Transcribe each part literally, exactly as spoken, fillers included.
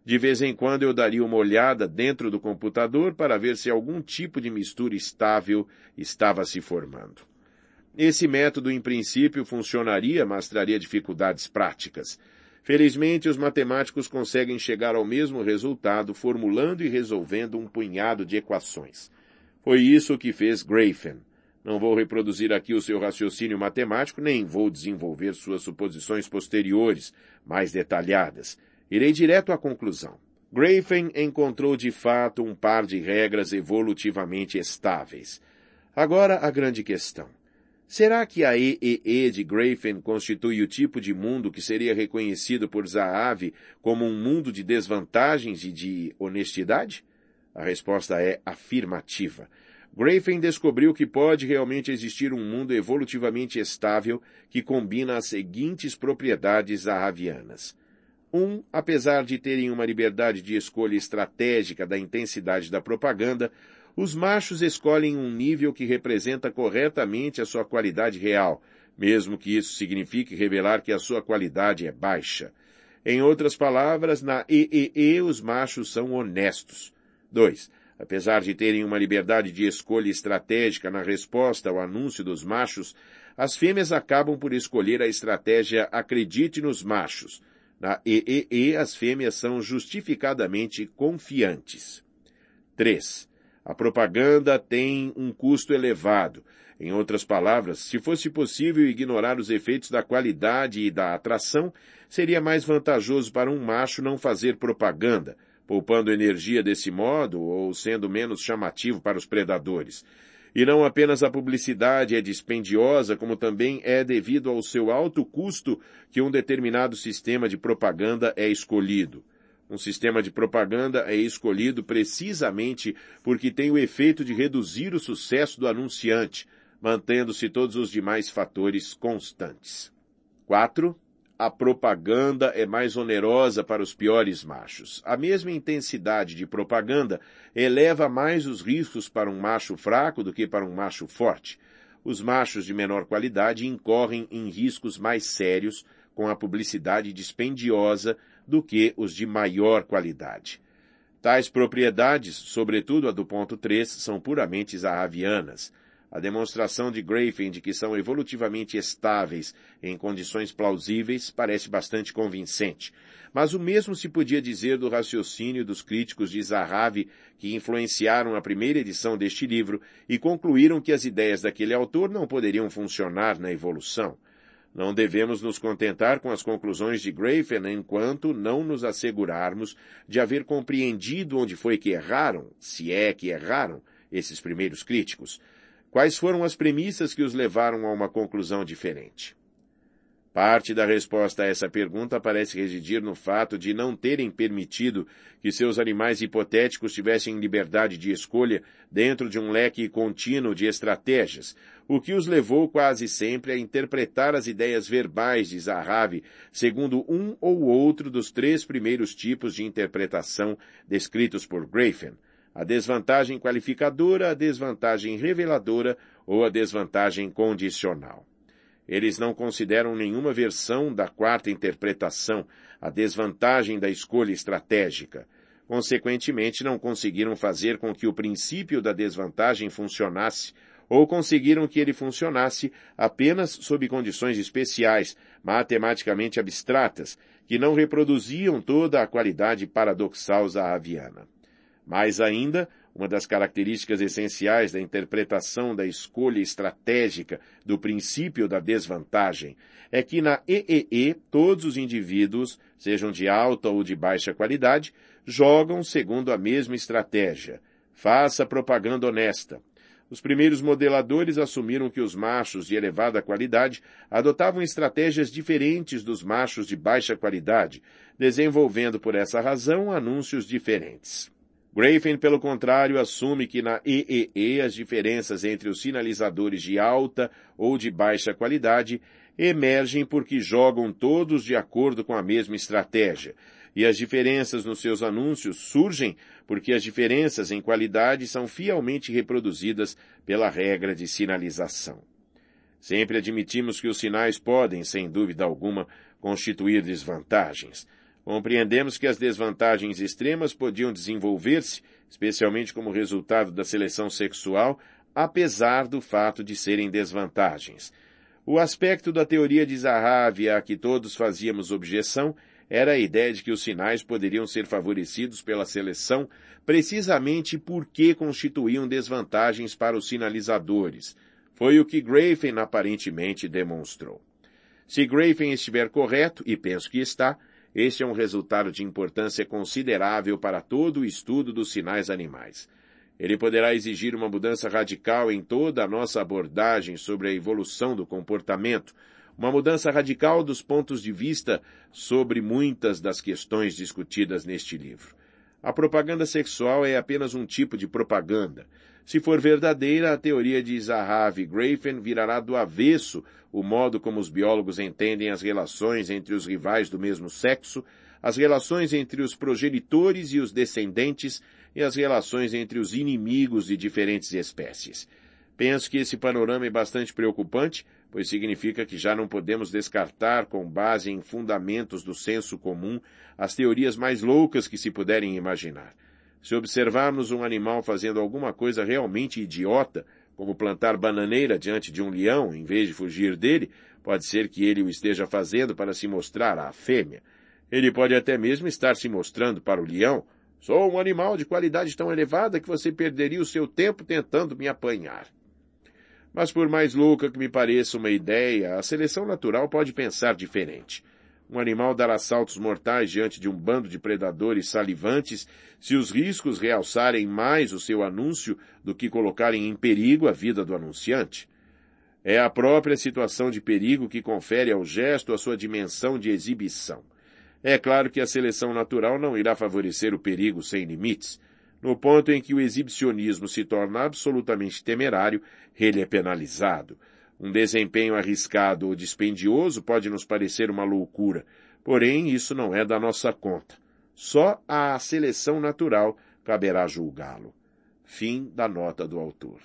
De vez em quando eu daria uma olhada dentro do computador para ver se algum tipo de mistura estável estava se formando. Esse método, em princípio, funcionaria, mas traria dificuldades práticas. Felizmente, os matemáticos conseguem chegar ao mesmo resultado formulando e resolvendo um punhado de equações. Foi isso que fez Grafen. Não vou reproduzir aqui o seu raciocínio matemático, nem vou desenvolver suas suposições posteriores, mais detalhadas. Irei direto à conclusão. Grafen encontrou de fato um par de regras evolutivamente estáveis. Agora a grande questão. Será que a E E E de Grafen constitui o tipo de mundo que seria reconhecido por Zahavi como um mundo de desvantagens e de honestidade? A resposta é afirmativa. Grafen descobriu que pode realmente existir um mundo evolutivamente estável que combina as seguintes propriedades zahavianas. Um, apesar de terem uma liberdade de escolha estratégica da intensidade da propaganda, os machos escolhem um nível que representa corretamente a sua qualidade real, mesmo que isso signifique revelar que a sua qualidade é baixa. Em outras palavras, na E E E os machos são honestos. Dois, apesar de terem uma liberdade de escolha estratégica na resposta ao anúncio dos machos, as fêmeas acabam por escolher a estratégia acredite nos machos. Na E E E, as fêmeas são justificadamente confiantes. Três. A propaganda tem um custo elevado. Em outras palavras, se fosse possível ignorar os efeitos da qualidade e da atração, seria mais vantajoso para um macho não fazer propaganda, poupando energia desse modo ou sendo menos chamativo para os predadores. E não apenas a publicidade é dispendiosa, como também é devido ao seu alto custo que um determinado sistema de propaganda é escolhido. Um sistema de propaganda é escolhido precisamente porque tem o efeito de reduzir o sucesso do anunciante, mantendo-se todos os demais fatores constantes. Quatro. A propaganda é mais onerosa para os piores machos. A mesma intensidade de propaganda eleva mais os riscos para um macho fraco do que para um macho forte. Os machos de menor qualidade incorrem em riscos mais sérios com a publicidade dispendiosa do que os de maior qualidade. Tais propriedades, sobretudo a do ponto três, são puramente zahavianas. A demonstração de Grafen de que são evolutivamente estáveis em condições plausíveis parece bastante convincente, mas o mesmo se podia dizer do raciocínio dos críticos de Zahavi que influenciaram a primeira edição deste livro e concluíram que as ideias daquele autor não poderiam funcionar na evolução. Não devemos nos contentar com as conclusões de Grafen enquanto não nos assegurarmos de haver compreendido onde foi que erraram, se é que erraram, esses primeiros críticos. Quais foram as premissas que os levaram a uma conclusão diferente? Parte da resposta a essa pergunta parece residir no fato de não terem permitido que seus animais hipotéticos tivessem liberdade de escolha dentro de um leque contínuo de estratégias, o que os levou quase sempre a interpretar as ideias verbais de Zahavi segundo um ou outro dos três primeiros tipos de interpretação descritos por Grafen: a desvantagem qualificadora, a desvantagem reveladora ou a desvantagem condicional. Eles não consideram nenhuma versão da quarta interpretação, a desvantagem da escolha estratégica. Consequentemente, não conseguiram fazer com que o princípio da desvantagem funcionasse, ou conseguiram que ele funcionasse apenas sob condições especiais, matematicamente abstratas, que não reproduziam toda a qualidade paradoxal zahaviana. Mais ainda, uma das características essenciais da interpretação da escolha estratégica do princípio da desvantagem é que na E E E todos os indivíduos, sejam de alta ou de baixa qualidade, jogam segundo a mesma estratégia. Faça propaganda honesta. Os primeiros modeladores assumiram que os machos de elevada qualidade adotavam estratégias diferentes dos machos de baixa qualidade, desenvolvendo por essa razão anúncios diferentes. Grafen, pelo contrário, assume que na E E E as diferenças entre os sinalizadores de alta ou de baixa qualidade emergem porque jogam todos de acordo com a mesma estratégia, e as diferenças nos seus anúncios surgem porque as diferenças em qualidade são fielmente reproduzidas pela regra de sinalização. Sempre admitimos que os sinais podem, sem dúvida alguma, constituir desvantagens. Compreendemos que as desvantagens extremas podiam desenvolver-se, especialmente como resultado da seleção sexual, apesar do fato de serem desvantagens. O aspecto da teoria de Zahavi a que todos fazíamos objeção era a ideia de que os sinais poderiam ser favorecidos pela seleção precisamente porque constituíam desvantagens para os sinalizadores. Foi o que Grafen aparentemente demonstrou. Se Grafen estiver correto, e penso que está, este é um resultado de importância considerável para todo o estudo dos sinais animais. Ele poderá exigir uma mudança radical em toda a nossa abordagem sobre a evolução do comportamento, uma mudança radical dos pontos de vista sobre muitas das questões discutidas neste livro. A propaganda sexual é apenas um tipo de propaganda. Se for verdadeira, a teoria de Zahavi e Grafen virará do avesso o modo como os biólogos entendem as relações entre os rivais do mesmo sexo, as relações entre os progenitores e os descendentes e as relações entre os inimigos de diferentes espécies. Penso que esse panorama é bastante preocupante, pois significa que já não podemos descartar, com base em fundamentos do senso comum, as teorias mais loucas que se puderem imaginar. Se observarmos um animal fazendo alguma coisa realmente idiota, como plantar bananeira diante de um leão em vez de fugir dele, pode ser que ele o esteja fazendo para se mostrar à fêmea. Ele pode até mesmo estar se mostrando para o leão: sou um animal de qualidade tão elevada que você perderia o seu tempo tentando me apanhar. Mas por mais louca que me pareça uma ideia, a seleção natural pode pensar diferente. Um animal dará saltos mortais diante de um bando de predadores salivantes se os riscos realçarem mais o seu anúncio do que colocarem em perigo a vida do anunciante. É a própria situação de perigo que confere ao gesto a sua dimensão de exibição. É claro que a seleção natural não irá favorecer o perigo sem limites. No ponto em que o exibicionismo se torna absolutamente temerário, ele é penalizado. Um desempenho arriscado ou dispendioso pode nos parecer uma loucura, porém isso não é da nossa conta. Só à seleção natural caberá julgá-lo. Fim da nota do autor.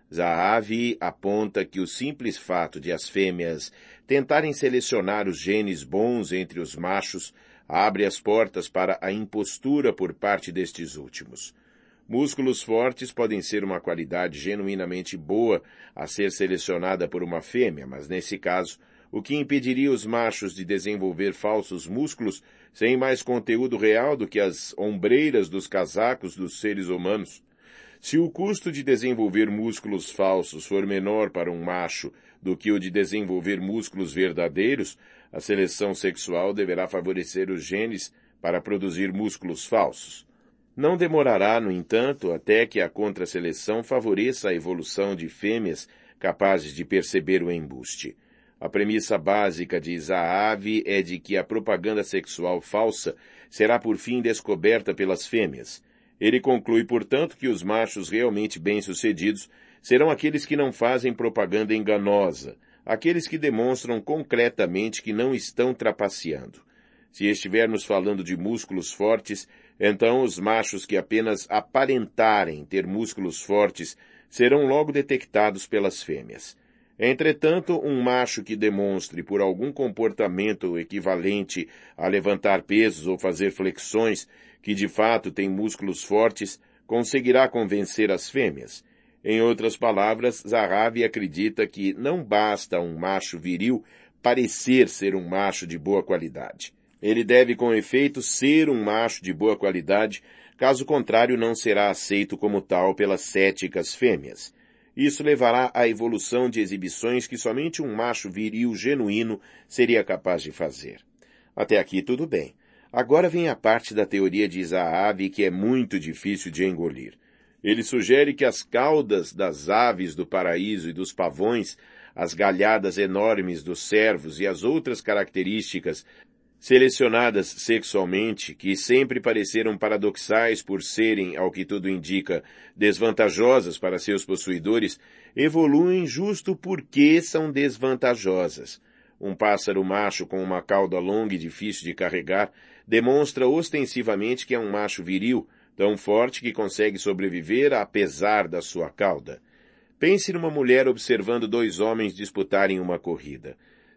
Zahavi aponta que o simples fato de as fêmeas tentarem selecionar os genes bons entre os machos abre as portas para a impostura por parte destes últimos. Músculos fortes podem ser uma qualidade genuinamente boa a ser selecionada por uma fêmea, mas nesse caso, o que impediria os machos de desenvolver falsos músculos sem mais conteúdo real do que as ombreiras dos casacos dos seres humanos? Se o custo de desenvolver músculos falsos for menor para um macho do que o de desenvolver músculos verdadeiros, a seleção sexual deverá favorecer os genes para produzir músculos falsos. Não demorará, no entanto, até que a contraseleção favoreça a evolução de fêmeas capazes de perceber o embuste. A premissa básica de Zahavi é de que a propaganda sexual falsa será por fim descoberta pelas fêmeas. Ele conclui, portanto, que os machos realmente bem-sucedidos serão aqueles que não fazem propaganda enganosa, aqueles que demonstram concretamente que não estão trapaceando. Se estivermos falando de músculos fortes, então os machos que apenas aparentarem ter músculos fortes serão logo detectados pelas fêmeas. Entretanto, um macho que demonstre por algum comportamento equivalente a levantar pesos ou fazer flexões que de fato tem músculos fortes, conseguirá convencer as fêmeas. Em outras palavras, Zahavi acredita que não basta um macho viril parecer ser um macho de boa qualidade. Ele deve, com efeito, ser um macho de boa qualidade, caso contrário não será aceito como tal pelas céticas fêmeas. Isso levará à evolução de exibições que somente um macho viril genuíno seria capaz de fazer. Até aqui tudo bem. Agora vem a parte da teoria de Zahavi que é muito difícil de engolir. Ele sugere que as caudas das aves do paraíso e dos pavões, as galhadas enormes dos cervos e as outras características selecionadas sexualmente, que sempre pareceram paradoxais por serem, ao que tudo indica, desvantajosas para seus possuidores, evoluem justo porque são desvantajosas. Um pássaro macho com uma cauda longa e difícil de carregar demonstra ostensivamente que é um macho viril, tão forte que consegue sobreviver apesar da sua cauda. Pense numa mulher observando dois homens disputarem uma corrida.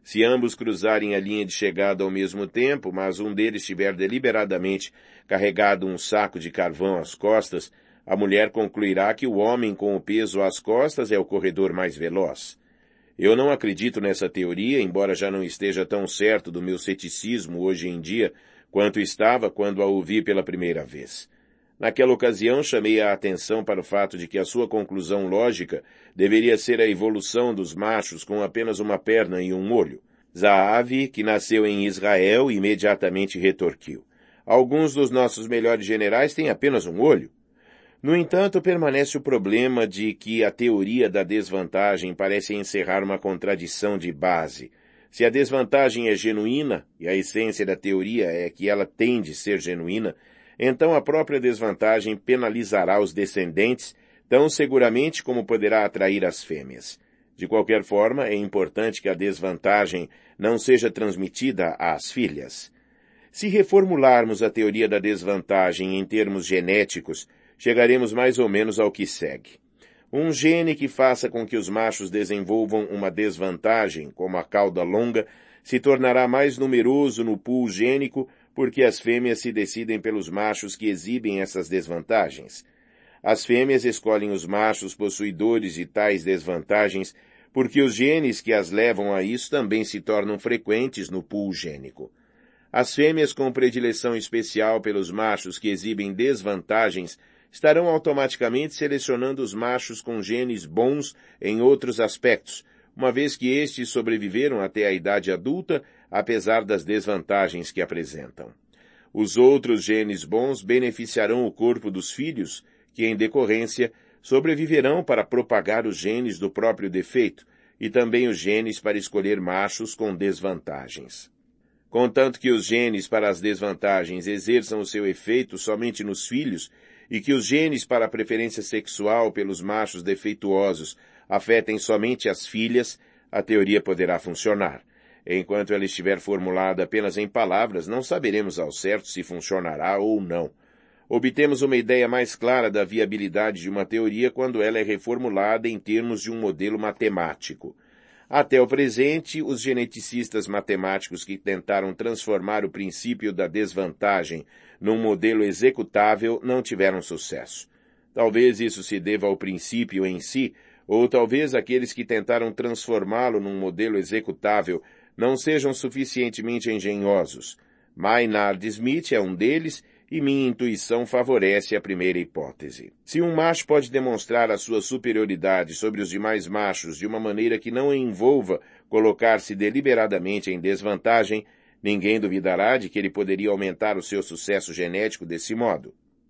Se ambos cruzarem a linha de chegada ao mesmo tempo, mas um deles tiver deliberadamente carregado um saco de carvão às costas, a mulher concluirá que o homem com o peso às costas é o corredor mais veloz. Eu não acredito nessa teoria, embora já não esteja tão certo do meu ceticismo hoje em dia quanto estava quando a ouvi pela primeira vez. Naquela ocasião, chamei a atenção para o fato de que a sua conclusão lógica deveria ser a evolução dos machos com apenas uma perna e um olho. Zahavi, que nasceu em Israel, imediatamente retorquiu: alguns dos nossos melhores generais têm apenas um olho. No entanto, permanece o problema de que a teoria da desvantagem parece encerrar uma contradição de base. Se a desvantagem é genuína, e a essência da teoria é que ela tem de ser genuína, então a própria desvantagem penalizará os descendentes tão seguramente como poderá atrair as fêmeas. De qualquer forma, é importante que a desvantagem não seja transmitida às filhas. Se reformularmos a teoria da desvantagem em termos genéticos, chegaremos mais ou menos ao que segue. Um gene que faça com que os machos desenvolvam uma desvantagem, como a cauda longa, se tornará mais numeroso no pool gênico porque as fêmeas se decidem pelos machos que exibem essas desvantagens. As fêmeas escolhem os machos possuidores de tais desvantagens porque os genes que as levam a isso também se tornam frequentes no pool gênico. As fêmeas com predileção especial pelos machos que exibem desvantagens estarão automaticamente selecionando os machos com genes bons em outros aspectos, uma vez que estes sobreviveram até a idade adulta, apesar das desvantagens que apresentam. Os outros genes bons beneficiarão o corpo dos filhos, que, em decorrência, sobreviverão para propagar os genes do próprio defeito, e também os genes para escolher machos com desvantagens. Contanto que os genes para as desvantagens exerçam o seu efeito somente nos filhos, e que os genes para a preferência sexual pelos machos defeituosos afetem somente as filhas, a teoria poderá funcionar. Enquanto ela estiver formulada apenas em palavras, não saberemos ao certo se funcionará ou não. Obtemos uma ideia mais clara da viabilidade de uma teoria quando ela é reformulada em termos de um modelo matemático. Até o presente, os geneticistas matemáticos que tentaram transformar o princípio da desvantagem num modelo executável não tiveram sucesso. Talvez isso se deva ao princípio em si, ou talvez aqueles que tentaram transformá-lo num modelo executável não sejam suficientemente engenhosos. Maynard Smith é um deles, e minha intuição favorece a primeira hipótese. Se um macho pode demonstrar a sua superioridade sobre os demais machos de uma maneira que não envolva colocar-se deliberadamente em desvantagem, ninguém duvidará de que ele poderia aumentar o seu sucesso genético desse modo.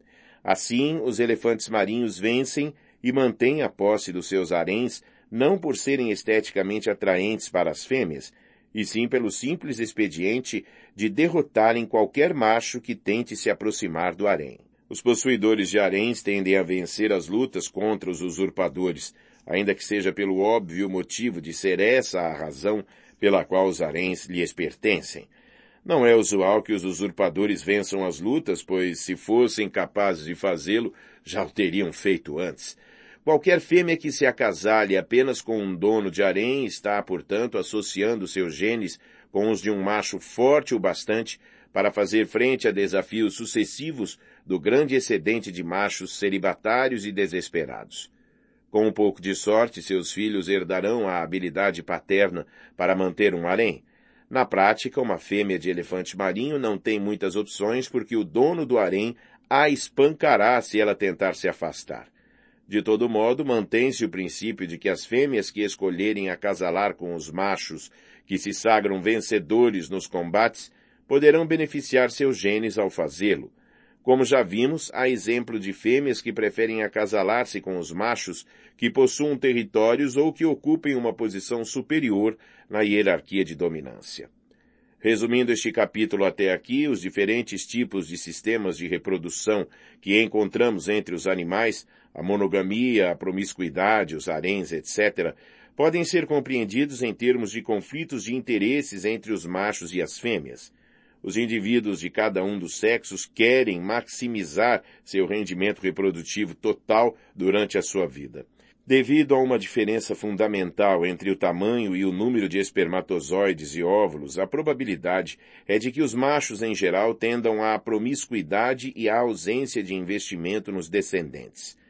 Assim, os elefantes marinhos vencem e mantêm a posse dos seus haréns, não por serem esteticamente atraentes para as fêmeas, e sim pelo simples expediente de derrotarem qualquer macho que tente se aproximar do harém. Os possuidores de haréns tendem a vencer as lutas contra os usurpadores, ainda que seja pelo óbvio motivo de ser essa a razão pela qual os haréns lhes pertencem. Não é usual que os usurpadores vençam as lutas, pois se fossem capazes de fazê-lo, já o teriam feito antes. Qualquer fêmea que se acasale apenas com um dono de harém está, portanto, associando seus genes com os de um macho forte o bastante para fazer frente a desafios sucessivos do grande excedente de machos celibatários e desesperados. Com um pouco de sorte, seus filhos herdarão a habilidade paterna para manter um harém. Na prática, uma fêmea de elefante marinho não tem muitas opções porque o dono do harém a espancará se ela tentar se afastar. De todo modo, mantém-se o princípio de que as fêmeas que escolherem acasalar com os machos que se sagram vencedores nos combates poderão beneficiar seus genes ao fazê-lo. Como já vimos, há exemplo de fêmeas que preferem acasalar-se com os machos que possuam territórios ou que ocupem uma posição superior na hierarquia de dominância. Resumindo este capítulo até aqui, os diferentes tipos de sistemas de reprodução que encontramos entre os animais, a monogamia, a promiscuidade, os haréns, etcétera, podem ser compreendidos em termos de conflitos de interesses entre os machos e as fêmeas. Os indivíduos de cada um dos sexos querem maximizar seu rendimento reprodutivo total durante a sua vida. Devido a uma diferença fundamental entre o tamanho e o número de espermatozoides e óvulos, a probabilidade é de que os machos em geral tendam à promiscuidade e à ausência de investimento nos descendentes.